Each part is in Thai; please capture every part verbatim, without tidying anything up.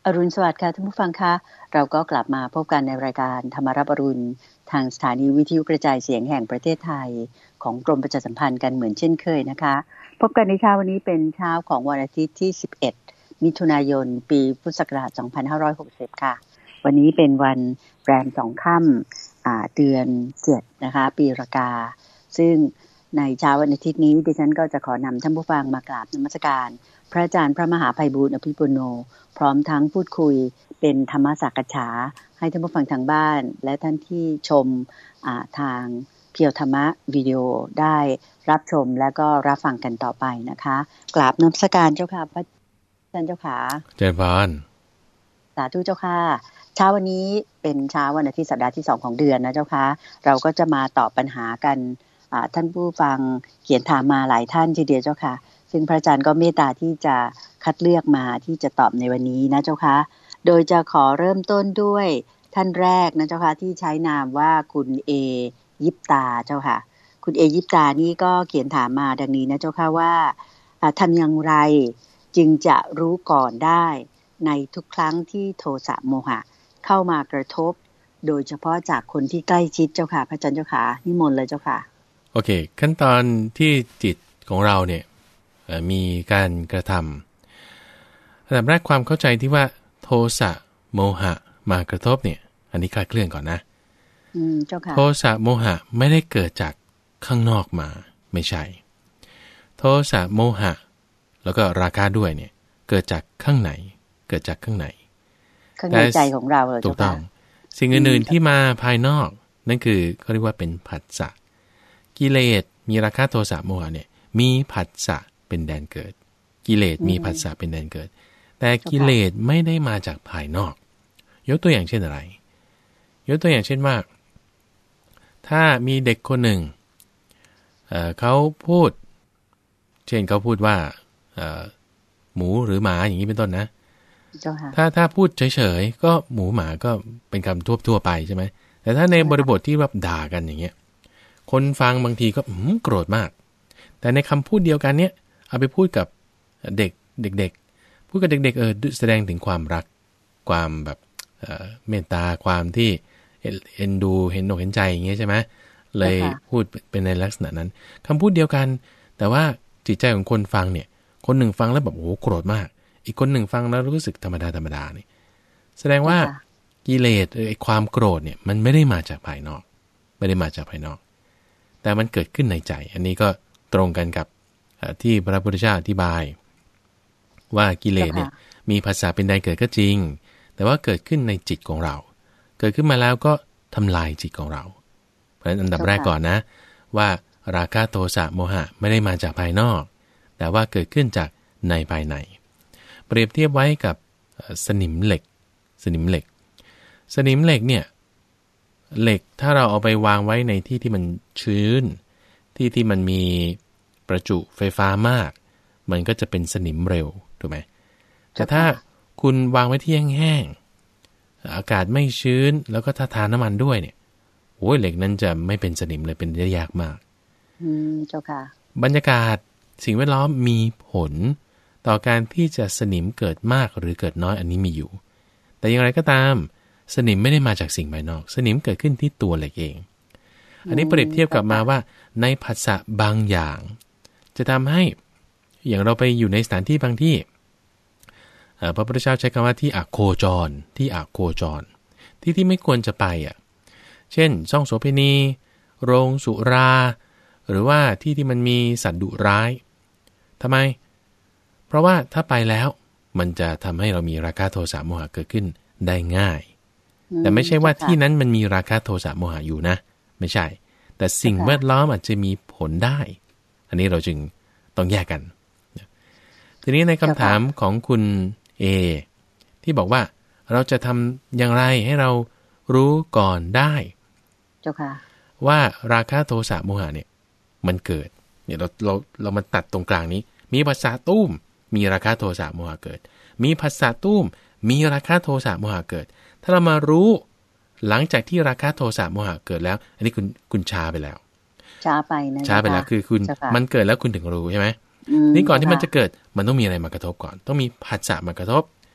อรุณสวัสดิ์ค่ะท่านผู้ฟังคะเราก็กลับมาพบกันในรายการธรรมรับอรุณทางสถานีวิทยุกระจายเสียงแห่งประเทศไทยของกรมประชาสัมพันธ์กันเหมือนเช่นเคยนะคะพบกันในเช้าวันนี้เป็นเช้าของวันอาทิตย์ที่สิบเอ็ดมิถุนายนปีพุทธศักราชสองพันห้าร้อยหกสิบค่ะวันนี้เป็นวันแรมสองค่ำอ่าเดือนเจ็ดนะคะปีรากาซึ่งในเช้าวันอาทิตย์นี้ดิฉันก็จะขอนำท่านผู้ฟังมากราบนมัสการพระอาจารย์พระมหาไพบูลย์อภิปุโนพร้อมทั้งพูดคุยเป็นธรรมสักฉาให้ท่านผู้ฟังทางบ้านและท่านที่ชมทางเพียวธรรมะวิดีโอได้รับชมและก็รับฟังกันต่อไปนะคะกราบนมัสการเจ้าค่ะพระอาจารย์เจ้าค่ะเจริญพรสาธุเจ้าค่ะเช้าวันนี้เป็นเช้าวันอาทิตย์สัปดาห์ที่สองของเดือนนะเจ้าค่ะเราก็จะมาตอบปัญหากันท่านผู้ฟังเขียนถามมาหลายท่านทีเดียวเจ้าค่ะซึ่งพระอาจารย์ก็เมตตาที่จะคัดเลือกมาที่จะตอบในวันนี้นะเจ้าค่ะโดยจะขอเริ่มต้นด้วยท่านแรกนะเจ้าค่ะที่ใช้นามว่าคุณเอยิปตาเจ้าค่ะคุณเอยิปตานี่ก็เขียนถามมาดังนี้นะเจ้าค่ะว่าทำอย่างไรจึงจะรู้ก่อนได้ในทุกครั้งที่โทสะโมหะเข้ามากระทบโดยเฉพาะจากคนที่ใกล้ชิดเจ้าค่ะพระอาจารย์เจ้าค่ะนิมนต์เลยเจ้าค่ะโอเคขั้นตอนที่จิตของเราเนี่ยมีการกระทำอันดับแรกความเข้าใจที่ว่าโทสะโมหะมากระทบเนี่ยอันนี้คลาดเคลื่อนก่อนนะอืมเจ้าค่ะโทสะโมหะไม่ได้เกิดจากข้างนอกมาไม่ใช่โทสะโมหะแล้วก็ราคะด้วยเนี่ยเกิดจากข้างในเกิดจากข้างในข้างในใจของเราเลยถูกต้องสิ่งอื่นๆที่มาภายนอกนั่นคือเขาเรียกว่าเป็นผัสสะกิเลสมีราคะโทสะโมหะเนี่ยมีผัสสะเป็นแดนเกิดกิเลสมีผัสสะเป็นแดนเกิดแต่กิเลสไม่ได้มาจากภายนอกยกตัวอย่างเช่นอะไรยกตัวอย่างเช่นว่าถ้ามีเด็กคนหนึ่ง เอ่อ เขาพูดเช่นเขาพูดว่าหมูหรือหมาอย่างนี้เป็นต้นนะถ้าถ้าพูดเฉยๆก็หมูหมาก็เป็นคำทั่วๆไปใช่ไหมแต่ถ้าในบริบทที่แบบด่ากันอย่างเงี้ยคนฟังบางทีก็โกรธมากแต่ในคำพูดเดียวกันเนี้ยเอาไปพูดกับเด็กเด็กๆพูดกับเด็กๆเออแสดงถึงความรักความแบบเอ่อเมตตาความที่เอ็นดูเห็นอกเห็นใจอย่างเงี้ยใช่ไหมเลยพูดเป็นในลักษณะนั้นคำพูดเดียวกันแต่ว่าจิตใจของคนฟังเนี่ยคนหนึ่งฟังแล้วแบบโอ้โหโกรธมากอีกคนหนึ่งฟังแล้วรู้สึกธรรมดาธรรมดานี่แสดงว่ากิเลสไอ้ความโกรธเนี่ยมันไม่ได้มาจากภายนอกไม่ได้มาจากภายนอกแต่มันเกิดขึ้นในใจอันนี้ก็ตรงกันกับที่พระพุทธเจ้าอธิบายว่ากิเลสเนี่ยมีภาษาเป็นใดเกิดก็จริงแต่ว่าเกิดขึ้นในจิตของเราเกิดขึ้นมาแล้วก็ทำลายจิตของเราเพราะฉะนั้นอันดับแรกก่อนนะว่าราคะโทสะโมหะไม่ได้มาจากภายนอกแต่ว่าเกิดขึ้นจากในภายในเปรียบเทียบไว้กับสนิมเหล็กสนิมเหล็กสนิมเหล็กเนี่ยเหล็กถ้าเราเอาไปวางไว้ในที่ที่มันชื้นที่ที่มันมีประจุไฟฟ้ามากมันก็จะเป็นสนิมเร็วถูกไหมแต่ถ้าคุณวางไว้ที่แห้งๆอากาศไม่ชื้นแล้วก็ถ้าทาน้ำมันด้วยเนี่ยโอ้ยเหล็กนั้นจะไม่เป็นสนิมเลยเป็นได้ยากมากอืมเจ้าค่ะบรรยากาศสิ่งแวดล้อมมีผลต่อการที่จะสนิมเกิดมากหรือเกิดน้อยอันนี้มีอยู่แต่อย่างไรก็ตามสนิมไม่ได้มาจากสิ่งภายนอกสนิมเกิดขึ้นที่ตัวเหล็กเองอันนี้เปรียบเทียบกับมาว่าในผัสสะบางอย่างจะทำให้อย่างเราไปอยู่ในสถานที่บางที่พระพุทธเจ้าใช้คำว่าที่อโคจรที่อโคจรที่ที่ไม่ควรจะไปอ่ะเช่นช่องโสเภณีโรงสุราหรือว่าที่ที่มันมีสัตว์ดุร้ายทำไมเพราะว่าถ้าไปแล้วมันจะทำให้เรามีราคะโทสะโมหะเกิดขึ้นได้ง่ายแต่ไม่ใช่ว่าที่นั้นมันมีราคะโทสะโมหะอยู่นะไม่ใช่แต่สิ่งแวดล้อมอาจจะมีผลได้อันนี้เราจึงต้องแยกกันทีนี้ในคำถามของคุณเอที่บอกว่าเราจะทำอย่างไรให้เรารู้ก่อนได้เจ้าค่ะว่าราคะโทสะโมหะเนี่ยมันเกิดเนี่ยเราเราเรามาตัดตรงกลางนี้มีภาษาตุ้มมีราคะโทสะโมหะเกิดมีภาษาตุ้มมีราคะโทสะโมหะเกิดถ้าเรามารู้หลังจากที่ราคะโทสะโมหะเกิดแล้วอันนี้คุณคุณช้าไปแล้วช้าไปนะช้าไปแล้วคือคุณมันเกิดแล้วคุณถึงรู้ใช่ไหมนี่ก่อนที่มันจะเกิดมันต้องมีอะไรมากระทบก่อนต้องมีผัสสะมากระทบ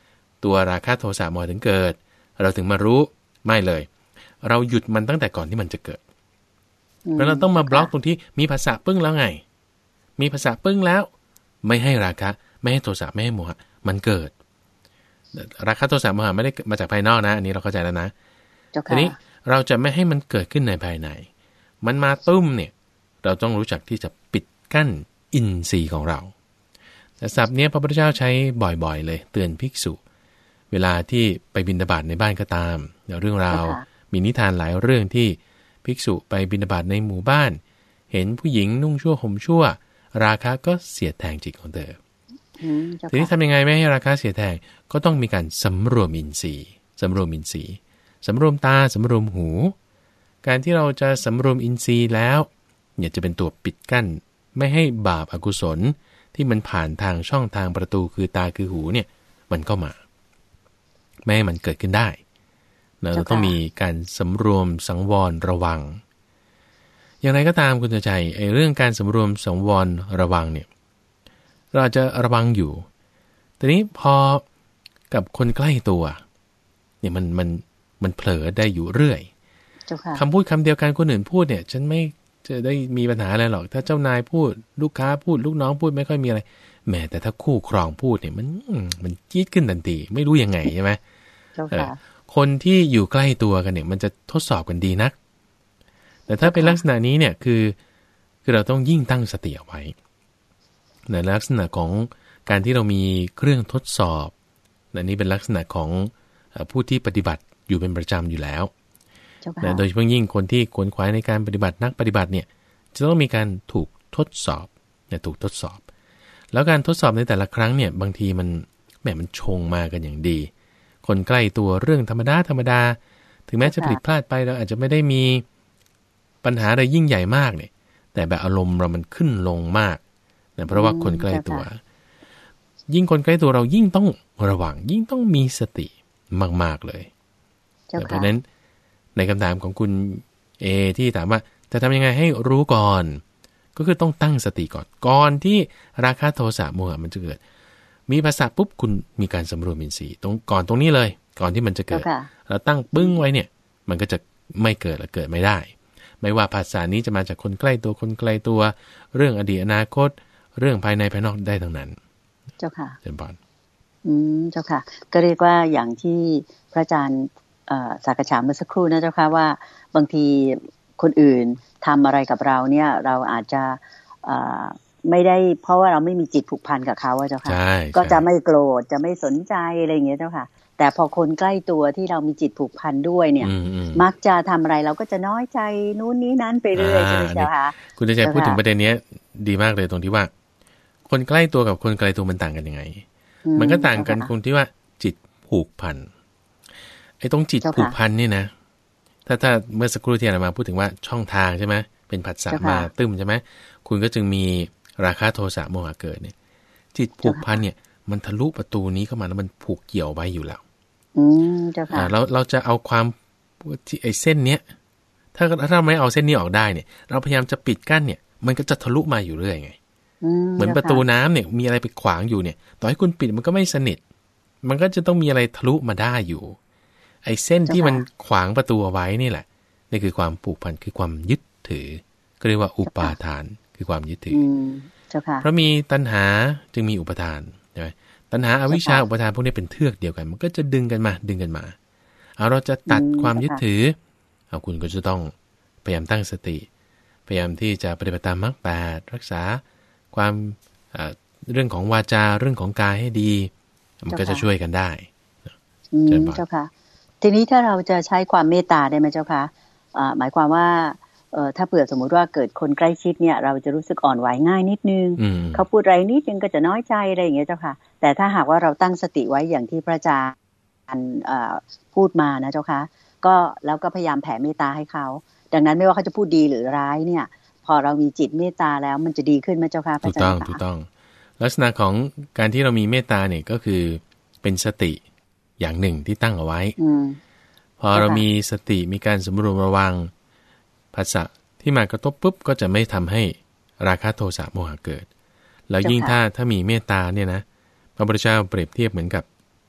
ตัวราคะโทสะโมหะถึงเกิดเราถึงมารู้ไม่เลยเราหยุดมันตั้งแต่ก่อนที่มันจะเกิดเพราะเราต้องมาบล็อกตรงที่มีภาษาปึ้งแล้วไงมีภาษาปึ้งแล้วไม่ให้ราคะไม่ให้โทสะไม่ให้โมหะมันเกิดราคะโทสะโมหะไม่ได้มาจากภายนอกนะอันนี้เราเข้าใจแล้วนะทีนี้เราจะไม่ให้มันเกิดขึ้นในภายในมันมาตุ้มเนี่ยเราต้องรู้จักที่จะปิดกั้นอินทรีย์ของเราแต่ศัพท์นี้พระพุทธเจ้าใช้บ่อยๆเลยเตือนภิกษุเวลาที่ไปบิณฑบาตในบ้านก็ตามเรื่องราวมีนิทานหลายเรื่องที่ภิกษุไปบิณฑบาตในหมู่บ้านเห็นผู้หญิงนุ่งชั่วห่มชั่วราคะก็เสียดแทงจิตของเธอทีนี้ทำยังไงไม่ให้ราคะเสียดแทงก็ต้องมีการสำรวมอินทรีย์สำรวมอินทรีย์สำรวมตาสำรวมหูการที่เราจะสำรวมอินทรีย์แล้วเนี่ยจะเป็นตัวปิดกั้นไม่ให้บาปอกุศลที่มันผ่านทางช่องทางประตูคือตาคือหูเนี่ยมันเข้ามาไม่ให้มันเกิดขึ้นได้เราต้องมีการสำรวมสังวรระวังอย่างไรก็ตามคุณใจไอ้เรื่องการสำรวมสังวรระวังเนี่ยเราอาจจะระวังอยู่แต่นี้พอกับคนใกล้ตัวเนี่ยมันมันมันเผลอได้อยู่เรื่อยคำพูดคำเดียวกันคนอื่นพูดเนี่ยฉันไม่จะได้มีปัญหาอะไรหรอกถ้าเจ้านายพูดลูกค้าพูดลูกน้องพูดไม่ค่อยมีอะไรแม้แต่ถ้าคู่ครองพูดเนี่ยมันมันจี๊ดขึ้นทันทีไม่รู้ยังไงใช่ไหมคนที่อยู่ใกล้ตัวกันเนี่ยมันจะทดสอบกันดีนักแต่ถ้าเป็นลักษณะนี้เนี่ยคือคือเราต้องยิ่งตั้งสติเอาไว้ในลักษณะของการที่เรามีเครื่องทดสอบอันนี้เป็นลักษณะของผู้ที่ปฏิบัติอยู่เป็นประจำอยู่แล้วโดยเฉพาะยิ่งคนที่ขวนขวายในการปฏิบัตินักปฏิบัติเนี่ยจะต้องมีการถูกทดสอบเนี่ยถูกทดสอบแล้วการทดสอบในแต่ละครั้งเนี่ยบางทีมันแหมมันชงมากันอย่างดีคนใกล้ตัวเรื่องธรรมดาธรรมดาถึงแม้จะผิดพลาดไปเราอาจจะไม่ได้มีปัญหาอะไรยิ่งใหญ่มากเนี่ยแต่แบบอารมณ์เรามันขึ้นลงมากนะเพราะว่าคนใกล้ตัวยิ่งคนใกล้ตัวเรายิ่งต้องระวังยิ่งต้องมีสติมากๆเลยเพราะฉะนั้นในคำถามของคุณเอที่ถามว่าจะทำยังไงให้รู้ก่อนก็คือต้องตั้งสติก่อนก่อนที่ราคะโทสะโมหะมันจะเกิดมีภาษาปุ๊บคุณมีการสำรวมอินทรีย์ตรงก่อนตรงนี้เลยก่อนที่มันจะเกิดเราตั้งปึ้งไว้เนี่ยมันก็จะไม่เกิดและเกิดไม่ได้ไม่ว่าภาษานี้จะมาจากคนใกล้ตัวคนไกลตัวเรื่องอดีตอนาคตเรื่องภายในภายนอกได้ทั้งนั้นเจ้าค่ะเจริญพรอืมเจ้าค่ะก็เรียกว่าอย่างที่พระอาจารย์สักกะฉาเมื่อสักครู่นะเจ้าค่ะว่าบางทีคนอื่นทำอะไรกับเราเนี่ยเราอาจจะไม่ได้เพราะว่าเราไม่มีจิตผูกพันกับเขาเจ้าค่ะก็จะไม่โกรธจะไม่สนใจอะไรอย่างเงี้ยเจ้าค่ะแต่พอคนใกล้ตัวที่เรามีจิตผูกพันด้วยเนี่ยมักจะทำอะไรเราก็จะน้อยใจนู้นนี้นั้นไปเรื่อยใช่ไหมเจ้าค่ะคุณจะพูดถึงประเด็นนี้ดีมากเลยตรงที่ว่าคนใกล้ตัวกับคนไกลตัวมันต่างกันยังไงมันก็ต่างกันตรงที่ว่าจิตผูกพันไอ้ตรงจิตผูกพันนี่นะถ้าถ้าเมื่อสักครู่ที่อาจารย์มาพูดถึงว่าช่องทางใช่ไหมเป็นผัสสะมาตึ้มใช่ไหมคุณก็จึงมีราคะโทสะโมหะเกิดเนี่ยจิตผูกพันเนี่ยมันทะลุประตูนี้เข้ามาแล้วมันผูกเกี่ยวไว้อยู่แล้วอืมเจ้าค่ะเราเราจะเอาความไอ้เส้นเนี้ยถ้าถ้าเราไม่เอาเส้นนี้ออกได้เนี่ยเราพยายามจะปิดกั้นเนี่ยมันก็จะทะลุมาอยู่เรื่อยไงเหมือนประตูน้ำเนี่ยมีอะไรไปขวางอยู่เนี่ยต่อให้คุณปิดมันก็ไม่สนิทมันก็จะต้องมีอะไรทะลุมาได้อยู่ไอ้เส้นที่มันขวางประตูเอาไว้นี่แหละนี่คือความผูกพันคือความยึดถือก็เรียกว่าอุปาทานคือความยึดถือเพราะมีตัณหาจึงมีอุปทานใช่ไหมตัณหาอวิชชาอุปทานพวกนี้เป็นเทือกเดียวกันมันก็จะดึงกันมาดึงกันมาเอาเราจะตัดความยึดถือเอาคุณก็จะต้องพยายามตั้งสติพยายามที่จะปฏิบัติตามมรรคแปดรักษาความเรื่องของวาจาเรื่องของกายให้ดีมันก็จะช่วยกันได้เจ้าค่ะทีนี้ถ้าเราจะใช้ความเมตตาได้ไหมเจ้าค่ะหมายความว่าถ้าเผื่อสมมุติว่าเกิดคนใกล้ชิดเนี่ยเราจะรู้สึกอ่อนไหวง่ายนิดนึงเขาพูดอะไรนิดนึงก็จะน้อยใจอะไรอย่างเงี้ยเจ้าค่ะแต่ถ้าหากว่าเราตั้งสติไว้อย่างที่พระอาจารย์พูดมานะเจ้าค่ะก็แล้วก็พยายามแผ่เมตตาให้เขาดังนั้นไม่ว่าเขาจะพูดดีหรือร้ายเนี่ยพอเรามีจิตเมตตาแล้วมันจะดีขึ้นไหมเจ้าค่ะพระอาจารย์ถูกต้องถูกต้องลักษณะของการที่เรามีเมตตาเนี่ยก็คือเป็นสติอย่างหนึ่งที่ตั้งเอาไว้พอเรามีสติมีการสำรวมระวังภาษาที่มากระทบปุ๊บก็จะไม่ทำให้ราคะโทสะโมหะเกิดแล้วยิ่งถ้าถ้ามีเมตตาเนี่ยนะพระพุทธเจ้าเปรียบเทียบเหมือนกับ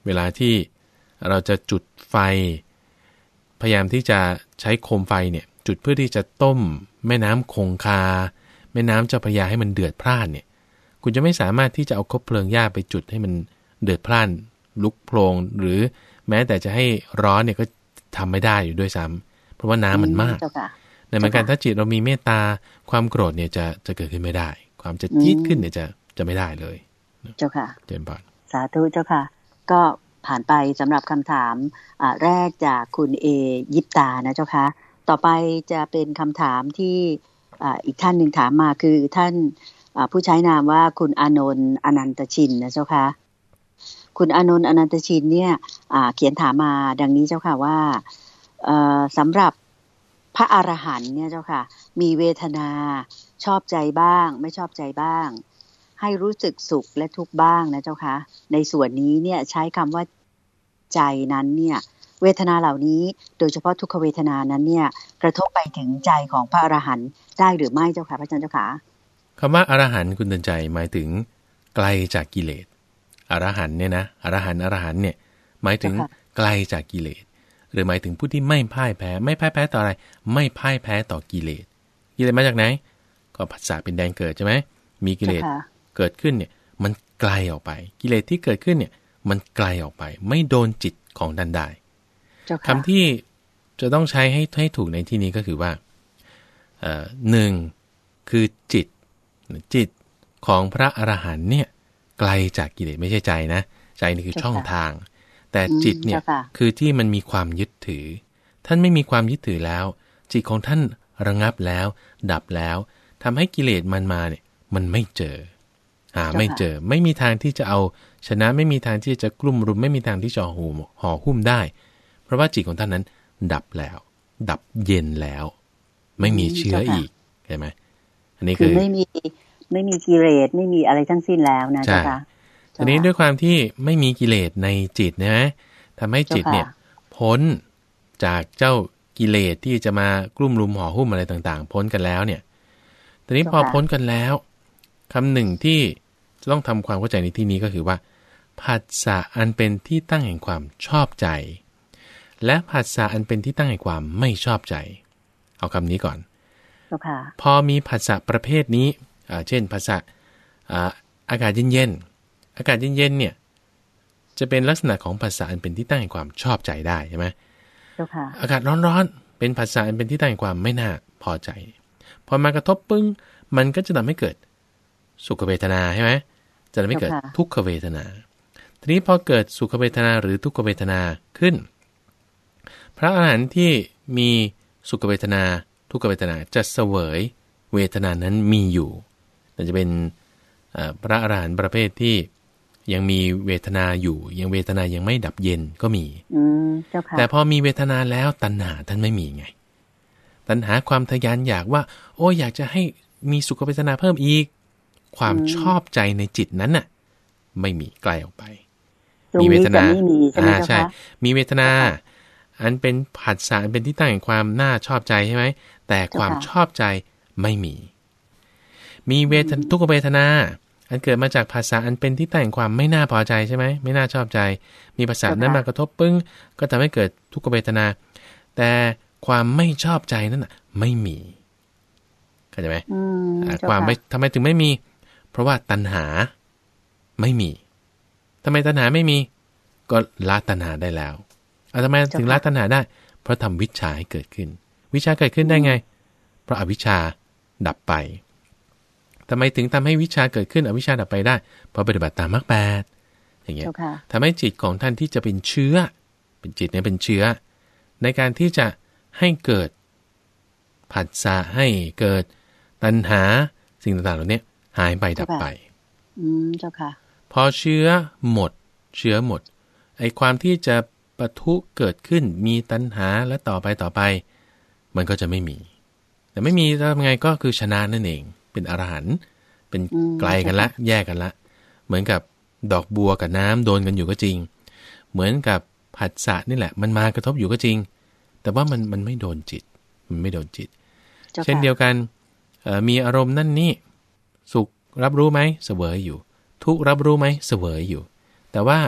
เวลาที่เราจะจุดไฟพยายามที่จะใช้โคมไฟเนี่ยจุดเพื่อที่จะต้มแม่น้ำคงคาแม่น้ำเจ้าพระยาให้มันเดือดพล่านเนี่ยคุณจะไม่สามารถที่จะเอาคบเพลิงหญ้าไปจุดให้มันเดือดพล่านลุกโพลงหรือแม้แต่จะให้ร้อนเนี่ยก็ทำไม่ได้อยู่ด้วยซ้ำเพราะว่าน้ำมันมากในเหมือนกันถ้าจิตเรามีเมตตาความโกรธเนี่ยจะจะเกิดขึ้นไม่ได้ความจะจี๊ดขึ้นเนี่ยจะจะไม่ได้เลยเจ้าค่ะเจริญพรสาธุเจ้าค่ะก็ผ่านไปสำหรับคำถามแรกจากคุณเอยิปตานะเจ้าค่ะต่อไปจะเป็นคำถามที่อีกท่านหนึ่งถามมาคือท่านผู้ใช้นามว่าคุณอานนท์อนันตชินนะเจ้าค่ะคุณอานนท์อนันตชินเนี่ยเขียนถามมาดังนี้เจ้าค่ะว่าสำหรับพระอรหันต์เนี่ยเจ้าค่ะมีเวทนาชอบใจบ้างไม่ชอบใจบ้างให้รู้สึกสุขและทุกข์บ้างนะเจ้าค่ะในส่วนนี้เนี่ยใช้คำว่าใจนั้นเนี่ยเวทนาเหล่านี้โดยเฉพาะทุกขเวทนานั้นเนี่ยกระทบไปถึงใจของพระอรหันต์ได้หรือไม่เจ้าค่ะพระอาจารย์เจ้าค่ะคำว่าอรหันต์คุณเตือนใจหมายถึงไกลจากกิเลสอรหันต์เนี่ยนะอรหันต์อรหันต์เนี่ยหมายถึงไกลจากกิเลสหรือหมายถึงผู้ที่ไม่พ่ายแพ้ไม่พ่ายแพ้ต่ออะไรไม่พ่ายแพ้ต่อกิเลสกิเลสมาจากไหนก็ผัสสะเป็นแดนเกิดใช่ไหมมีกิเลสเกิดขึ้นเนี่ยมันไกลออกไปกิเลสที่เกิดขึ้นเนี่ยมันไกลออกไปไม่โดนจิตของท่านได้คำที่จะต้องใช้ให้ให้ถูกในที่นี้ก็คือว่าเอ่อหนึ่งคือจิตจิตของพระอรหันต์เนี่ยไกลจากกิเลสไม่ใช่ใจนะใจนี่คือช่องทางแต่จิตเนี่ยคือที่มันมีความยึดถือท่านไม่มีความยึดถือแล้วจิตของท่านระงับแล้วดับแล้วทำให้กิเลสมันมาเนี่ยมันไม่เจอหาไม่เจอไม่มีทางที่จะเอาชนะไม่มีทางที่จะกลุ่มรุมไม่มีทางที่จะห่อห่อหุ้มได้เพราะว่าจิตของท่านนั้นดับแล้วดับเย็นแล้วไม่มีเชื้ออีกใช่ไหมอันนี้คือไม่มีไม่มีกิเลสไม่มีอะไรทั้งสิ้นแล้วนะเจ้าค่ะทีนี้ด้วยความที่ไม่มีกิเลสในจิตนะทำให้จิตเนี่ยพ้นจากเจ้ากิเลสที่จะมากลุ่มรุมห่อหุ้มอะไรต่างๆพ้นกันแล้วเนี่ยทีนี้พอพ้นกันแล้วคำหนึ่งที่จะต้องทำความเข้าใจในที่นี้ก็คือว่าผัสสะอันเป็นที่ตั้งแห่งความชอบใจและผัสสะอันเป็นที่ตั้งแห่งความไม่ชอบใจเอาคำนี้ก่อนพอมีผัสสะประเภทนี้เช่นผัสสะอากาศเย็นๆอากาศเย็นๆเนี่ยจะเป็นลักษณะของผัสสะอันเป็นที่ตั้งแห่งความชอบใจได้ใช่ไหมอากาศร้อนๆเป็นผัสสะอันเป็นที่ตั้งแห่งความไม่น่าพอใจพอมากระทบปึ้งมันก็จะทำให้เกิดสุขเวทนาใช่ไหมจะทำให้เกิดทุกขเวทนาทีนี้พอเกิดสุขเวทนาหรือทุกขเวทนาขึ้นพระอรหันต์ที่มีสุขเวทนาทุกขเวทนาจะเสวยเวทนานั้นมีอยู่แต่จะเป็นพระอรหันต์ประเภทที่ยังมีเวทนาอยู่ยังเวทนายังไม่ดับเย็นก็มีแต่พอมีเวทนาแล้วตัณหาท่านไม่มีไงตัณหาความทยานอยากว่าโอ้อยากจะให้มีสุขเวทนาเพิ่มอีกความชอบใจในจิตนั้นน่ะไม่มีไกลออกไปมีเวทนาอ่าใช่มีเวทนาอันเป็นผัสสะอันเป็นที่ตั้งแห่งความน่าชอบใจใช่ไหมแต่ความชอบใจไม่มีมีเวททุกขเวทนาอันเกิดมาจากภาษาอันเป็นที่ตั้งแห่งความไม่น่าพอใจใช่ไหมไม่น่าชอบใจมีภาษานั้นมากระทบปึ้งก็ทำให้เกิดทุกขเวทนาแต่ความไม่ชอบใจนั้นน่ะไม่มีเข้าใจไหมความไม่ทำไมถึงไม่มีเพราะว่าตัณหาไม่มีทำไมตัณหาไม่มีก็ละตัณหาได้แล้วเอาทำไมถึงละตัณหาได้เพราะทำวิชาให้เกิดขึ้นวิชาเกิดขึ้นได้ไงเพราะอวิชชาดับไปทำไมถึงทำให้วิชาเกิดขึ้นอวิชชาดับไปได้เพราะปฏิบัติตามมรรคแปดอย่างเงี้ยทำให้จิตของท่านที่จะเป็นเชื้อเป็นจิตเนี่ยเป็นเชื้อในการที่จะให้เกิดผัสสะให้เกิดตัณหาสิ่งต่างๆเหล่านี้หายไปดับไปอืมเจ้าค่ะพอเชื้อหมดเชื้อหมดไอ้ความที่จะปะทุเกิดขึ้นมีตัณหาและต่อไปต่อไปมันก็จะไม่มีแต่ไม่มีทำไงก็คือชนะนั่นเองเป็นอรหันต์เป็นไกลกันละแยกกันละเหมือนกับดอกบัวกับน้ำโดนกันอยู่ก็จริงเหมือนกับผัสสะนี่แหละมันมากระทบอยู่ก็จริงแต่ว่ามันมันไม่โดนจิตมันไม่โดนจิตเช่นเดียวกันมีอารมณ์นั่นนี่สุขรับรู้ไหมเสวยอยู่ทุกข์รับรู้ไหมเสวยอยู่แต่ว่า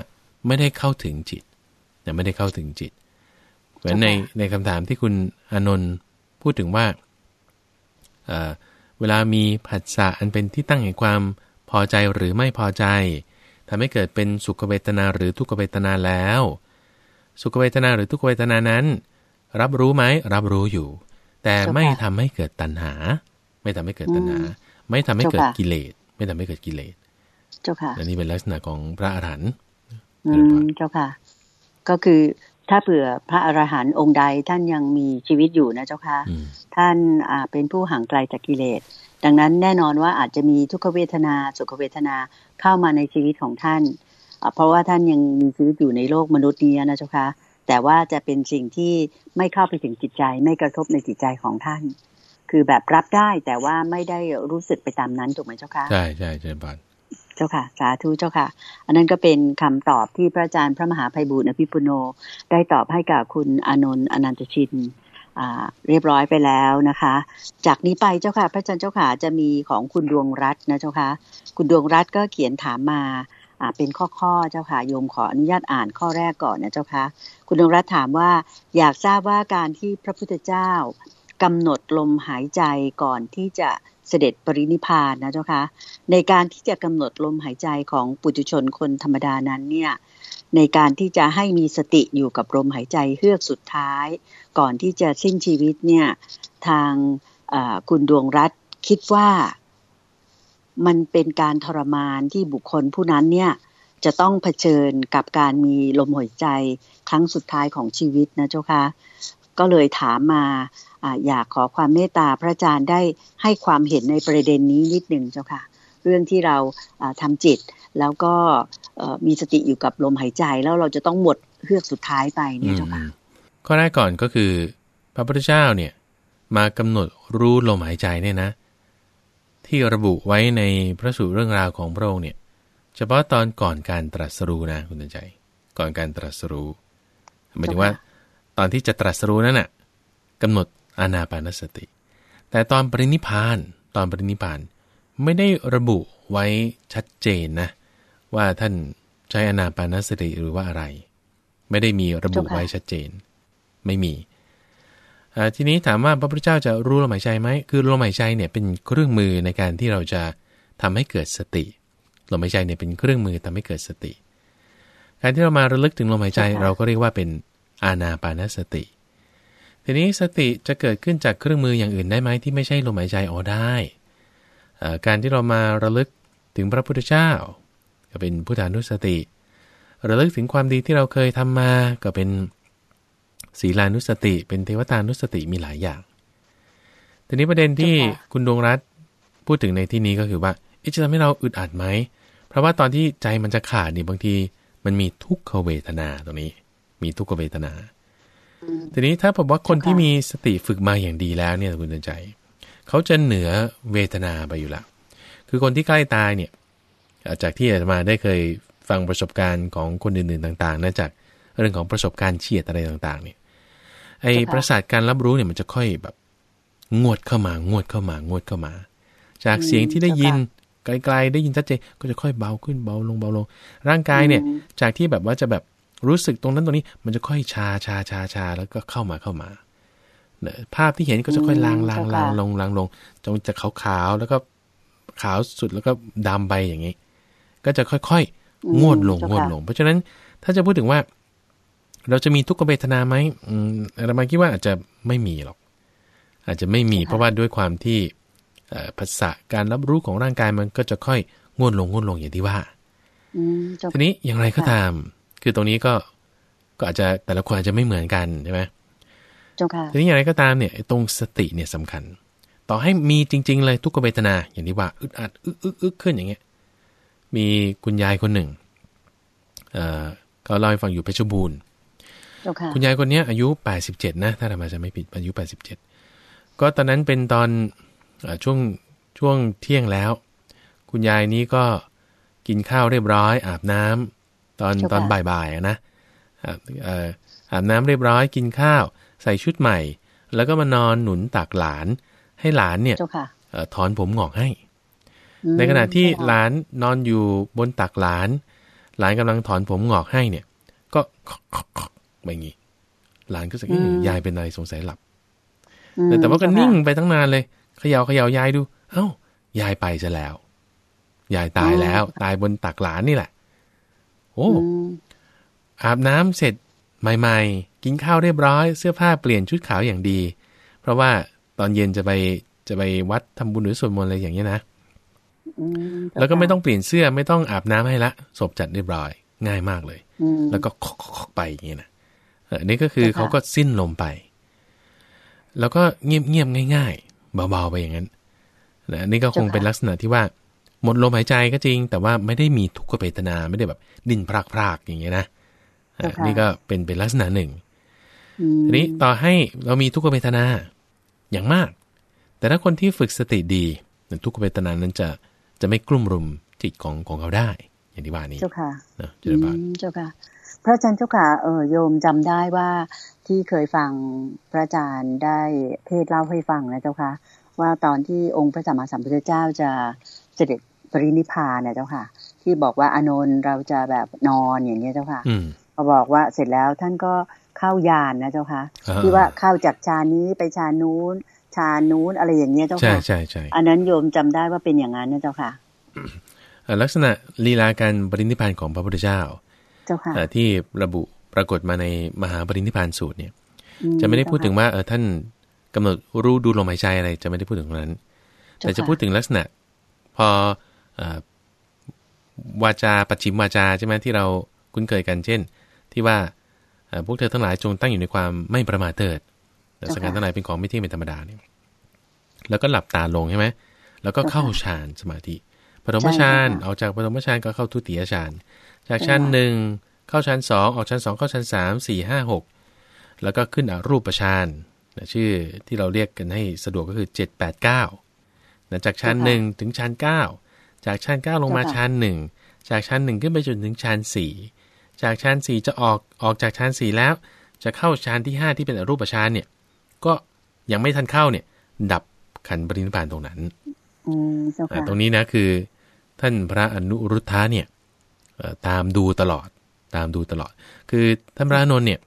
ไม่ได้เข้าถึงจิตนะไม่ได้เข้าถึงจิตเหมือนในในคำถามที่คุณอานนท์พูดถึงว่าเอ่อเวลามีผัสสะอันเป็นที่ตั้งแห่งความพอใจหรือไม่พอใจทำให้เกิดเป็นสุขเวทนาหรือทุกขเวทนาแล้วสุขเวทนาหรือทุกขเวทนานั้นรับรู้ไหมรับรู้อยู่แต่ไม่ทำให้เกิดตัณหาไม่ทำให้เกิดตัณหาไม่ทำให้เกิดกิเลสไม่ทำให้เกิดกิเลสเจ้าค่ะและนี่เป็นลักษณะของพระอรหันต์อืมเจ้าค่ะก็คือถ้าเผื่อพระอรหันต์องค์ใดท่านยังมีชีวิตอยู่นะเจ้าค่ะท่านอ่าเป็นผู้ห่างไกลจากกิเลสดังนั้นแน่นอนว่าอาจจะมีทุกขเวทนาสุขเวทนาเข้ามาในชีวิตของท่านเพราะว่าท่านยังมีชีวิตอยู่ในโลกมนุษย์นี้นะเจ้าค่ะแต่ว่าจะเป็นสิ่งที่ไม่เข้าไปถึงจิตใจไม่กระทบในจิตใจของท่านคือแบบรับได้แต่ว่าไม่ได้รู้สึกไปตามนั้นถูกไหมเจ้าค่ะใช่ใช่ใช่บาทเจ้าค่ะสาธุเจ้าค่ะอันนั้นก็เป็นคำตอบที่พระอาจารย์พระมหาไพบูลย์อภิปุโนได้ตอบให้กับคุณอานนท์อนันตชินอ่าเรียบร้อยไปแล้วนะคะจากนี้ไปเจ้าค่ะพระอาจารย์เจ้าค่ะจะมีของคุณดวงรัตน์นะเจ้าค่ะคุณดวงรัตน์ก็เขียนถามมาอ่าเป็นข้อๆเจ้าค่ะโยมขออนุญาตอ่านข้อแรกก่อนนะเจ้าค่ะคุณดวงรัตน์ถามว่าอยากทราบว่าการที่พระพุทธเจ้ากำหนดลมหายใจก่อนที่จะเสด็จปรินิพพานนะเจ้าค่ะในการที่จะกำหนดลมหายใจของปุถุชนคนธรรมดานั้นเนี่ยในการที่จะให้มีสติอยู่กับลมหายใจเฮือกสุดท้ายก่อนที่จะสิ้นชีวิตเนี่ยทางคุณดวงรัตน์คิดว่ามันเป็นการทรมานที่บุคคลผู้นั้นเนี่ยจะต้องเผชิญกับการมีลมหายใจครั้งสุดท้ายของชีวิตนะเจ้าค่ะก็เลยถามมาอยากขอความเมตตาพระอาจารย์ได้ให้ความเห็นในประเด็นนี้นิดหนึ่งเจ้าค่ะเรื่องที่เราทำจิตแล้วก็มีสติอยู่กับลมหายใจแล้วเราจะต้องหมดเฮือกสุดท้ายไปเนี่ยเจ้าค่ะข้อแรกก่อนก็คือพระพุทธเจ้าเนี่ยมากำหนดรู้ลมหายใจเนี่ยนะที่ระบุไว้ในพระสูตรเรื่องราวของพระองค์เนี่ยเฉพาะตอนก่อนการตรัสรู้นะคุณใจก่อนการตรัสรู้หมายถึงว่าตอนที่จะตรัสรู้นั่นน่ะกำหนดอานาปานสติแต่ตอนปรินิพพานตอนปรินิพพานไม่ได้ระบุไว้ชัดเจนนะว่าท่านใช้อานาปานสติหรือว่าอะไรไม่ได้มีระบุไว้ชัดเจนไม่มีทีนี้ถามว่าพระพุทธเจ้าจะรู้ลมหายใจไหมคือลมหายใจเนี่ยเป็นเครื่องมือในการที่เราจะทำให้เกิดสติลมหายใจเนี่ยเป็นเครื่องมือทำให้เกิดสติการที่เรามาระลึกถึงลมหายใจเราก็เรียกว่าเป็นอานาปานสติทีนี้สติจะเกิดขึ้นจากเครื่องมืออย่างอื่นได้ไหมที่ไม่ใช่ลมหายใจอ๋อได้การที่เรามาระลึกถึงพระพุทธเจ้าก็เป็นพุทธานุสติระลึกถึงความดีที่เราเคยทำมาก็เป็นศีลานุสติเป็นเทวตานุสติมีหลายอย่างทีนี้ประเด็นที่คุณดวงรัตน์พูดถึงในที่นี้ก็คือว่าจะทำให้เราอึดอัดไหมเพราะว่าตอนที่ใจมันจะขาดนี่บางทีมันมีทุกขเวทนาตรงนี้มีทุกขเวทนาทีนี้ถ้าผมว่าคนที่มีสติฝึกมาอย่างดีแล้วเนี่ยคุณเตือนใจเขาจะเหนือเวทนาไปอยู่แล้วคือคนที่ใกล้ตายเนี่ยจากที่อาตมาได้เคยฟังประสบการณ์ของคนอื่นๆต่างๆนะจากเรื่องของประสบการณ์เฉียดอะไรต่างๆเนี่ยไอ้ประสาทการรับรู้เนี่ยมันจะค่อยแบบงวดเข้ามางวดเข้ามางวดเข้ามาจากเสียงที่ได้ยินไกลๆได้ยินชัดเจนก็จะค่อยเบาขึ้นเบาลงเบาลงร่างกายเนี่ยจากที่แบบว่าจะแบบรู้สึกตรงนั้นตรงนี้มันจะค่อยชาชาชาชาแล้วก็เข้ามาเข้ามาเนี่ยภาพที่เห็นก็จะค่อยลางลางลางลงลางลงจนจะขาวๆแล้วก็ขาวสุดแล้วก็ดำไปอย่างนี้ก็จะค่อยๆงวดลงงวดลงเพราะฉะนั้นถ้าจะพูดถึงว่าเราจะมีทุกขเวทนาไหมอืมอาตมาคิดว่าอาจจะไม่มีหรอกอาจจะไม่มีเพราะว่าด้วยความที่ภาษาการรับรู้ของร่างกายมันก็จะค่อยงวดลงงวดลงอย่างที่ว่าทีนี้อย่างไรก็ตามคือตรงนี้ก็ก็อาจจะแต่ละคนอาจจะไม่เหมือนกันใช่ไหมทีนี้อย่างไรก็ตามเนี่ยตรงสติเนี่ยสำคัญต่อให้มีจริงๆเลยทุกขเวทนาอย่างที่ว่าอึดอัดอึกอึกอึกขึ้นอย่างเงี้ยมีคุณยายคนหนึ่งเอ่อก็เล่าให้ฟังอยู่เพชรบูรณ์คุณยายคนนี้อายุแปดสิบเจ็ดนะถ้าอาตมาจะไม่ผิดอายุแปดสิบเจ็ดก็ตอนนั้นเป็นตอนช่วงช่วงเที่ยงแล้วคุณยายนี้ก็กินข้าวเรียบร้อยอาบน้ำตอนตอนบ่ายๆนะอาบน้ำเรียบร้อยกินข้าวใส่ชุดใหม่แล้วก็มานอนหนุนตักหลานให้หลานเนี่ยถอนผมงอกให้ในขณะที่หลานนอนอยู่บนตักหลานหลานกำลังถอนผมงอกให้เนี่ยก็แบบนี้หลานก็สักยายเป็นอะไรสงสัยหลับแต่ว่าก็นิ่งไปตั้งนานเลยเขย่าเขย่ายายดูเอ้ายายไปซะแล้วยายตายแล้วตายบนตักหลานนี่แหละโอ้อาบน้ำเสร็จใหม่ๆกินข้าวเรียบร้อยเสื้อผ้าเปลี่ยนชุดขาวอย่างดีเพราะว่าตอนเย็นจะไปจะไปวัดทำบุญหรือสวดมนต์อะไรอย่างเงี้ยนะแล้วก็ไม่ต้องเปลี่ยนเสื้อไม่ต้องอาบน้ำให้ละศพจัดเรียบร้อยง่ายมากเลยแล้วก็เคาะไปอย่างเงี้ยนะอันนี้ก็คือเขาก็สิ้นลมไปแล้วก็เงียบๆง่ายๆเบาๆไปอย่างนั้นนะอันนี้ก็คงเป็นลักษณะที่ว่าหมดลมหายใจก็จริงแต่ว่าไม่ได้มีทุกขเวทนาไม่ได้แบบดิ้นพรากๆอย่างเงี้ยนะนี่ก็เป็นเป็นลักษณะหนึ่งทีนี้ต่อให้เรามีทุกขเวทนาอย่างมากแต่ถ้าคนที่ฝึกสติดีทุกขเวทนานั้นจะจะไม่กลุ่มรุมจิตของของเขาได้อย่างที่ว่านี้เจ้าค่ะนะเจ้าค่ะเจ้าค่ะพระอาจารย์เจ้าค่ะเออโยมจำได้ว่าที่เคยฟังพระอาจารย์ได้เทศเล่าให้ฟังนะเจ้าค่ะว่าตอนที่องค์พระสัมมาสัมพุทธเจ้าจะเสด็จปรินิพพานนะเจ้าค่ะที่บอกว่าอานนท์เราจะแบบนอนอย่างนี้เจ้าค่ะพอบอกว่าเสร็จแล้วท่านก็เข้ายานนะเจ้าค่ะที่ว่าเข้าจากฌานนี้ไปฌานนู้นฌานนู้นอะไรอย่างเงี้ยเจ้าค่ะใช่ใช่อันนั้นโยมจำได้ว่าเป็นอย่างนั้นนะเจ้าค่ะลักษณะลีลาการปรินิพพานของพระพุทธเจ้าที่ระบุปรากฏมาในมหาปรินิพพานสูตรเนี่ยจะไม่ได้พูดถึงว่าเออท่านกำหนดรู้ดูลมหายใจอะไรจะไม่ได้พูดถึงตรงนั้นแต่จะพูดถึงลักษณะพอวาจาปัจฉิมวาจาใช่ไหมที่เราคุ้นเคยกันเช่นที่ว่าพวกเธอทั้งหลายจงตั้งอยู่ในความไม่ประมาทเถิดสังขารทั้งหลายเป็นของไม่เที่ยงเป็นธรรมดาเนี่ยแล้วก็หลับตาลงใช่ไหมแล้วก็เข้าฌานสมาธิปฐมฌานออกจากปฐมฌานก็เข้าทุติยฌานจากชั้นหนึ่งเข้าชั้นสองออกชั้นสองเข้าชั้นสามสี่ห้าหกแล้วก็ขึ้นอรูปฌานชื่อที่เราเรียกกันให้สะดวกก็คือเจ็ดแปดเก้าจากชั้นหนึ่งถึงชั้นเก้าจากชั้นเก้าลงมาชั้นหนึ่งจากชั้นหนึ่งขึ้นไปจนถึงชั้นสี่จากชั้นสี่จะออกออกจากชั้นสี่แล้วจะเข้าชั้นที่ห้าที่เป็นอรูปฌานเนี่ยก็ยังไม่ทันเข้าเนี่ยดับขันธ์ปรินิพพานตรงนั้นตรงนี้นะคือท่านพระอนุรุทธะเนี่ยตามดูตลอดตามดูตลอดคือท่านพระอานนท์เนี่ย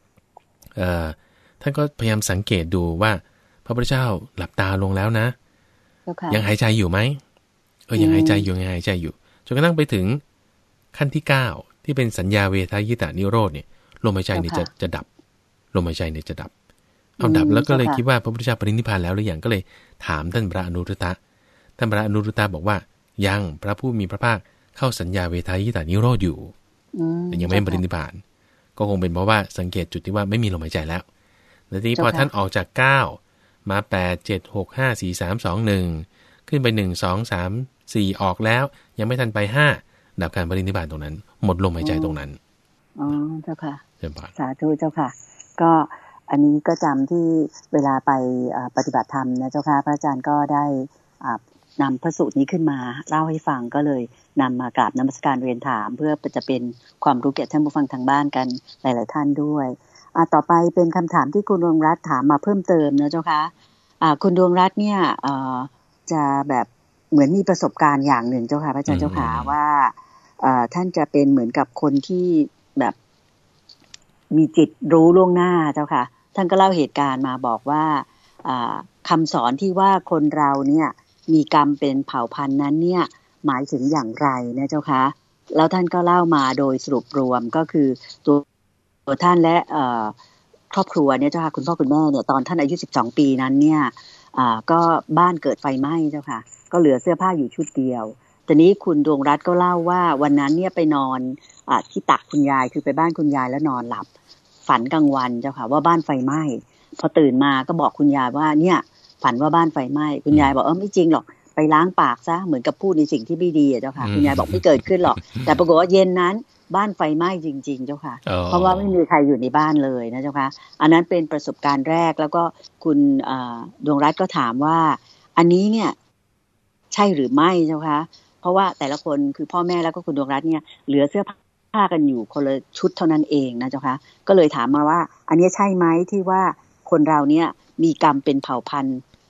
ท่านก็พยายามสังเกตดูว่าพระพุทธเจ้าหลับตาลงแล้วนะยังหายใจอยู่ไหมเออยังหายใจอยู่ยังหายใจอยู่จนกระทั่งไปถึงขั้นที่เก้าที่เป็นสัญญาเวทายตานิโรธเนี่ยลมหายใจเนี่ยจะจะดับลมหายใจเนี่ยจะดับเอาดับแล้วก็เลยคิดว่าพระพุทธเจ้าปรินิพพานแล้วหรือยังก็เลยถามท่านพระอนุรุตตะท่านพระอนุรุตตะบอกว่ายังพระผู้มีพระภาคเข้าสัญญาเวทายตานิโรธอยู่แต่ยังไม่ปรินิพพานก็คงเป็นเพราะว่าสังเกตจุดที่ว่าไม่มีลมหายใจแล้วแล้วทีนี้พอท่านออกจากเก้ามาแปด เจ็ด หก ห้า สี่ สาม สอง หนึ่งขึ้นไปหนึ่ง สอง สาม สี่ออกแล้วยังไม่ทันไปห้าดับการปรินิพพานตรงนั้นหมดลมหายใจตรงนั้นอ๋อเจ้าค่ะสาธุเจ้าค่ะก็อันนี้ก็จำที่เวลาไปปฏิบัติธรรมนะเจ้าค่ะพระอาจารย์ก็ได้นำพระสูตรนี้ขึ้นมาเล่าให้ฟังก็เลยนำมากราบนมัสการเรียนถามเพื่อจะเป็นความรู้แก่ท่านผู้ฟังทางบ้านกันหลายๆท่านด้วยอ่าต่อไปเป็นคำถามที่คุณดวงรัตน์ถามมาเพิ่มเติมนะเจ้าค่ะอ่าคุณดวงรัตน์เนี่ยอ่าจะแบบเหมือนมีประสบการณ์อย่างหนึ่งเจ้าค่ะพระอาจารย์เจ้าค่ะว่าอ่าท่านจะเป็นเหมือนกับคนที่แบบมีจิตรู้ล่วงหน้าเจ้าค่ะท่านก็เล่าเหตุการณ์มาบอกว่าอ่าคำสอนที่ว่าคนเราเนี่ยมีกรรมเป็นเผ่าพันธุ์นั้นเนี่ยหมายถึงอย่างไรนะเจ้าคะแล้วท่านก็เล่ามาโดยสรุปรวมก็คือตัวตัวท่านและครอบครัวเนี่ยเจ้าค่ะคุณพ่อคุณแม่เนี่ยตอนท่านอายุสิบสองปีนั้นเนี่ยก็บ้านเกิดไฟไหม้เจ้าค่ะก็เหลือเสื้อผ้าอยู่ชุดเดียวตอนนี้คุณดวงรัตน์ก็เล่าว่าวันนั้นเนี่ยไปนอนอที่ตักคุณยายคือไปบ้านคุณยายแล้วนอนหลับฝันกลางวันเจ้าค่ะว่าบ้านไฟไหม้พอตื่นมาก็บอกคุณยายว่าเนี่ยฝันว่าบ้านไฟไหม้คุณยายบอกเออไม่จริงหรอกไปล้างปากซะเหมือนกับพูดในสิ่งที่ไม่ดีอ่ะเจ้าค่ะคุณยายบอกไม่เกิดขึ้นหรอกแต่ปรากฏว่าเย็นนั้นบ้านไฟไหม้จริงๆเจ้าค่ะเพราะว่าไม่มีใครอยู่ในบ้านเลยนะเจ้าค่ะอันนั้นเป็นประสบการณ์แรกแล้วก็คุณดวงรัตน์ก็ถามว่าอันนี้เนี่ยใช่หรือไม่เจ้าค่ะเพราะว่าแต่ละคนคือพ่อแม่แล้วก็คุณดวงรัตน์เนี่ยเหลือเสื้อผ้ากันอยู่คนละชุดเท่านั้นเองนะเจ้าค่ะก็เลยถามมาว่าอันนี้ใช่ไหมที่ว่าคนเราเนี่ยมีกรรมเป็นเผ่าพันธุ์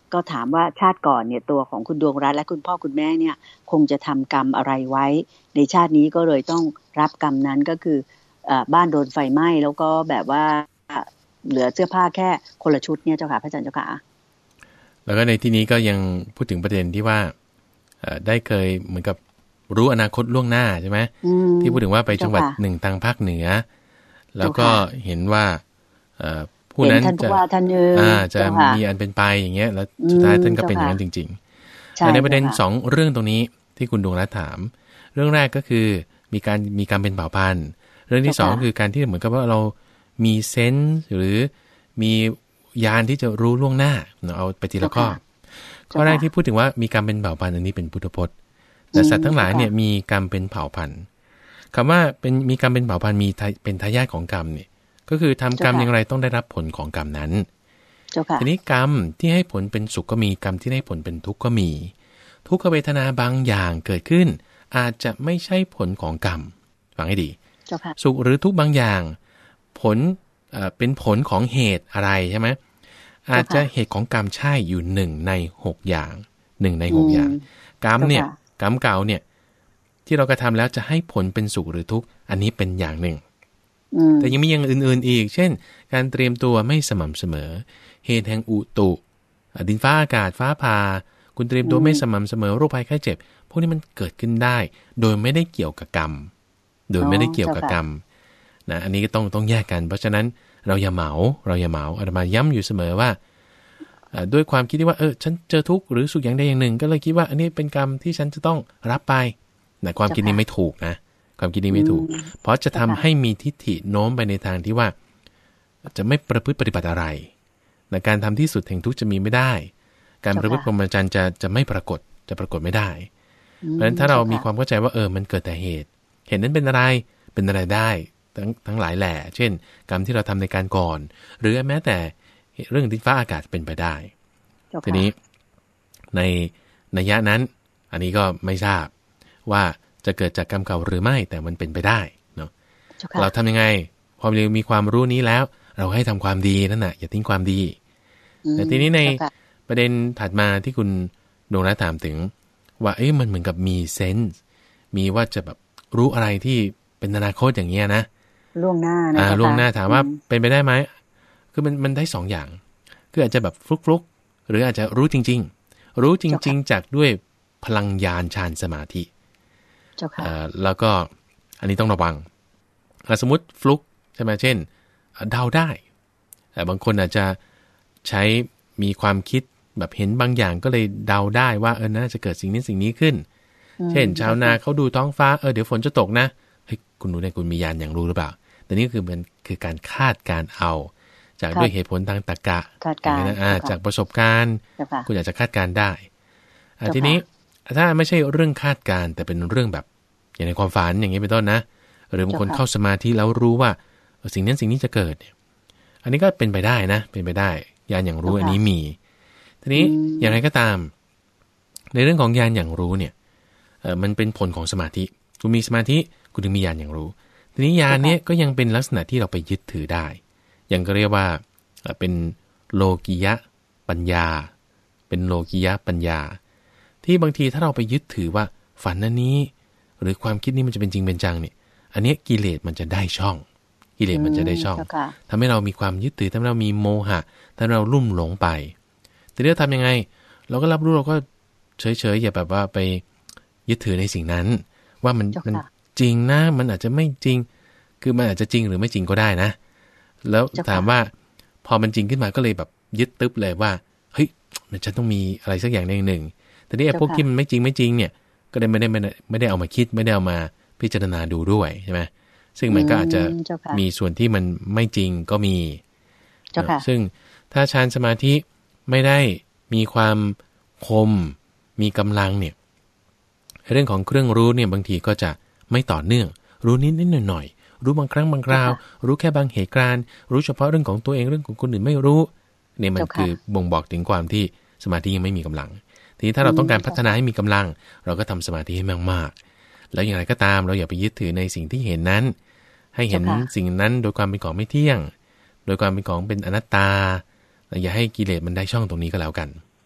ก็ถามว่าชาติก่อนเนี่ยตัวของคุณดวงรัตน์และคุณพ่อคุณแม่เนี่ยคงจะทำกรรมอะไรไว้ในชาตินี้ก็เลยต้องรับกรรมนั้นก็คือบ้านโดนไฟไหม้แล้วก็แบบว่าเหลือเสื้อผ้าแค่คนละชุดเนี่ยเจ้าค่ะพระอาจารย์เจ้าค่ะแล้วก็ในที่นี้ก็ยังพูดถึงประเด็นที่ว่าได้เคยเหมือนกับรู้อนาคตล่วงหน้าใช่ไหมที่พูดถึงว่าไปจังหวัดหนึ่งทางภาคเหนือแล้วก็เห็นว่าผู้นั้นจะจะมีอันเป็นไปอย่างเงี้ยแล้วสุดท้ายท่านก็เป็นอย่างนั้นจริงๆแต่ในประเด็นสองเรื่องตรงนี้ที่คุณดวงรัตน์ถามเรื่องแรกก็คือมีการมีการเป็นเผ่าพันธุ์เรื่องที่สองคือการที่เหมือนกับว่าเรามีเซนส์หรือมีญาณที่จะรู้ล่วงหน้าเอาไปทีละข้อข้อแรกที่พูดถึงว่ามีการเป็นเผ่าพันธุ์อันนี้เป็นพุทธพจน์แต่สัตว์ทั้งหลายเนี่ยมีกรรมเป็นเผ่าพันธุ์คำว่าเป็นมีกรรมเป็นเผ่าพันธุ์มีเป็นทายาทของกรรมเนี่ยก็คือทำกรรมอย่างไรต้องได้รับผลของกรรมนั้นทีนี้กรรมที่ให้ผลเป็นสุขก็มีกรรมที่ให้ผลเป็นทุกข์ก็มีทุกขเวทนาบางอย่างเกิดขึ้นอาจจะไม่ใช่ผลของกรรมฟังให้ดีสุขหรือทุกข์บางอย่างผลเอ่อเป็นผลของเหตุอะไรใช่ไหมอาจจะเหตุของกรรมใช่อยู่หนึ่งในหกอย่างหนึ่งในหกอย่างกรรมเนี่ยกรรมเก่าเนี่ยที่เรากระทำแล้วจะให้ผลเป็นสุขหรือทุกข์อันนี้เป็นอย่างหนึ่งแต่ยังมีอย่างอื่นๆอีกเช่นการเตรียมตัวไม่สม่ำเสมอเหตุแห่งอุตุดินฟ้าอากาศฟ้าผ่าคุณเตรียมตัวไม่สม่ำเสมอโรคภัยไข้เจ็บพวกนี้มันเกิดขึ้นได้โดยไม่ได้เกี่ยวกับกรรมโดยไม่ได้เกี่ยวกับกรรมนะอันนี้ก็ต้องต้องแยกกันเพราะฉะนั้นเราอย่าเหมาเราอย่าเหมาอาตมาย้ำอยู่เสมอว่าด้วยความคิดที่ว่าเออฉันเจอทุกข์หรือสุขอย่างใดอย่างหนึ่งก็เลยคิดว่าอันนี้เป็นกรรมที่ฉันจะต้องรับไปแต่ความคิดนี้ไม่ถูกนะความคิดนี้ไม่ถูกเพราะจะทำให้มีทิฏฐิโน้มไปในทางที่ว่าจะไม่ประพฤติปฏิบัติอะไรในการทำที่สุดแห่งทุกข์จะมีไม่ได้การประพฤติพรหมจรรย์จะจะไม่ปรากฏจะปรากฏไม่ได้เพราะฉะนั้นถ้าเรามีความเข้าใจว่าเออมันเกิดแต่เหตุเหตุนั้นเป็นอะไรเป็นอะไรได้ทั้งทั้งหลายแหล่เช่นกรรมที่เราทำในการก่อนหรือแม้แต่เรื่องดินฟ้าอากาศเป็นไปได้ทีนี้ในนัยยะนั้นอันนี้ก็ไม่ทราบว่าจะเกิดจากกรรมเก่าหรือไม่แต่มันเป็นไปได้เนาะเราทำยังไงพอเรามีความรู้นี้แล้วเราให้ทำความดีนั่นแหะอย่าทิ้งความดีแต่ทีนี้ในประเด็นถัดมาที่คุณดวงรัตน์ถามถึงว่าเอ๊ะมันเหมือนกับมีเซนส์มีว่าจะแบบรู้อะไรที่เป็นอนาคตอย่างเงี้ยนะล่วงหน้านะอ่าล่วงหน้าถามว่าเป็นไปได้ไหมคือมันมันได้สองอย่างคืออาจจะแบบฟลุกๆหรืออาจจะรู้จริงๆรู้จริงๆจากด้วยพลังญาณฌานสมาธิอ่าแล้วก็อันนี้ต้องระวังสมมติฟลุกใช่ไหมเช่นเดาได้แต่บางคนอาจจะใช้มีความคิดแบบเห็นบางอย่างก็เลยเดาได้ว่าเออน่าจะเกิดสิ่งนี้สิ่งนี้ขึ้นเช่นชาวนาเขาดูท้องฟ้าเออเดี๋ยวฝนจะตกนะเฮ้ยคุณรู้ได้คุณมีญาณอย่างรู้หรือเปล่าแต่นี่คือมันคือการคาดการเอาจากด้วยเหตุผลทางตรรกะอย่างนี้นะจากประสบการณ์คุณอาจจะคาดการได้ทีนี้ถ้าไม่ใช่เรื่องคาดการแต่เป็นเรื่องแบบอย่างในความฝันอย่างนี้เป็นต้นนะหรือบางคนเข้าสมาธิแล้วรู้ว่าสิ่งนั้นสิ่งนี้จะเกิดเนี่ยอันนี้ก็เป็นไปได้นะเป็นไปได้ญาณอย่างรู้อันนี้มีทีนี้อย่างไรก็ตามในเรื่องของญาณอย่างรู้เนี่ยเออมันเป็นผลของสมาธิคุณมีสมาธิคุณถึงมีญาณอย่างรู้ทีนี้ญาณเนี้ยก็ยังเป็นลักษณะที่เราไปยึดถือได้อย่างก็เรียกว่าเป็นโลกิยะปัญญาเป็นโลกิยะปัญญาที่บางทีถ้าเราไปยึดถือว่าฝันนั้นนี้หรือความคิดนี้มันจะเป็นจริงเป็นจังเนี่ยอันนี้กิเลสมันจะได้ช่องกิเลสมันจะได้ช่องทำให้เรามีความยึดถือทำให้เรามีโมหะทำให้เราลุ่มหลงไปแต่เรื่องทำยังไงเราก็รับรู้เราก็เฉยๆอย่าแบบว่าไปยึดถือในสิ่งนั้นว่ามันมันจริงนะมันอาจจะไม่จริงคือมันอาจจะจริงหรือไม่จริงก็ได้นะแล้วถามว่าพอมันจริงขึ้นมาก็เลยแบบยึดตึ๊บเลยว่าเฮ้ยมันจะต้องมีอะไรสักอย่างหนึ่งแต่นี่ไอ้พวกที่มันไม่จริงไม่จริงเนี่ยก็ได้ไม่ได้ไม่ได้ไม่ได้เอามาคิดไม่ได้เอามาพิจารณาดูด้วยใช่ไหมซึ่งมันก็อาจจะมีส่วนที่มันไม่จริงก็มีซึ่งถ้าฌานสมาธิไม่ได้มีความคมมีกำลังเนี่ยเรื่องของเครื่องรู้เนี่ยบางทีก็จะไม่ต่อเนื่องรู้นิดนิดหน่อยหน่อยรู้บางครั้งบางคราวรู้แค่บางเหตุการณ์รู้เฉพาะเรื่องของตัวเองเรื่องของคนอื่นไม่รู้เนี่ยมันคือบ่งบอกถึงความที่สมาธิยังไม่มีกำลังทีนี้ถ้าเราต้องการพัฒนาให้มีกำลังเราก็ทำสมาธิให้มากๆแล้วอย่างไรก็ตามเราอย่าไปยึดถือในสิ่งที่เห็นนั้นให้เห็นสิ่งนั้นโดยความเป็นของไม่เที่ยงโดยความเป็นของเป็นอนัตตาอย่าให้กิเลสมันได้ช่องตรงนี้ก็แล้วกัน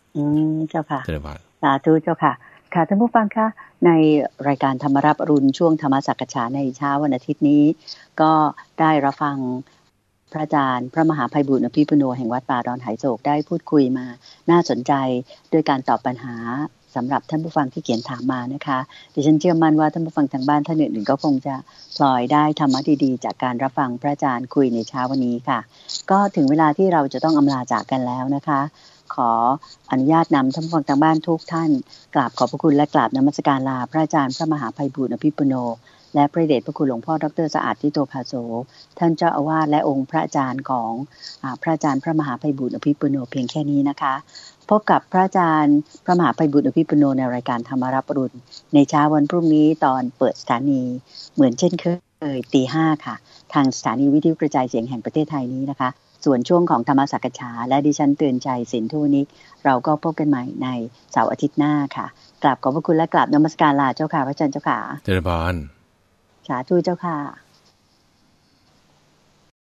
อืมเจ้าค่ะเจริญพรสาธุเจ้าค่ะค่ะท่านผู้ฟังคะในรายการธรรมรับอรุณช่วงธรรมสักฉาในเช้าวันอาทิตย์นี้ก็ได้รับฟังพระอาจารย์พระมหาไพบูลย์อภิปุโนแห่งวัดป่าดอนไหโศกได้พูดคุยมาน่าสนใจด้วยการตอบปัญหาสำหรับท่านผู้ฟังที่เขียนถามมานะคะดิฉันเชื่อมั่นว่าท่านผู้ฟังทางบ้านท่านอื่นๆก็คงจะพลอยได้ธรรมะดีๆจากการรับฟังพระอาจารย์คุยในเช้าวันนี้ค่ะก็ถึงเวลาที่เราจะต้องอำลาจากกันแล้วนะคะขออนุญาตนำท่านผู้ฟังทางบ้านทุกท่านกราบขอบพระคุณและกราบนมัสการลาพระอาจารย์พระมหาไพบูลย์อภิปุโนและพระเดชพระคุณหลวงพ่อดรสะอาดทิโตภาโสท่านเจ้าอาวาสและองค์พระอาจารย์ของอ่าพระอาจารย์พระมหาไพบูลย์อภิปุโนเพียงแค่นี้นะคะพบกับพระอาจารย์พระมหาไพบูลย์อภิปุโนในรายการธรรมรับอรุณในเช้าวันพรุ่งนี้ตอนเปิดสถานีเหมือนเช่นเคยตีห้าค่ะทางสถานีวิทยุกระจายเสียงแห่งประเทศไทยนี้นะคะส่วนช่วงของธรรมสักฉาและดิฉันเตือนใจสินธุนิกเราก็พบกันใหม่ในเสาร์อาทิตย์หน้าค่ะกราบขอบพระคุณและกราบนมัสการลาเจ้าค่ะพระอาจารย์เจ้าค่ะเจริญพรสาธุเจ้าค่ะ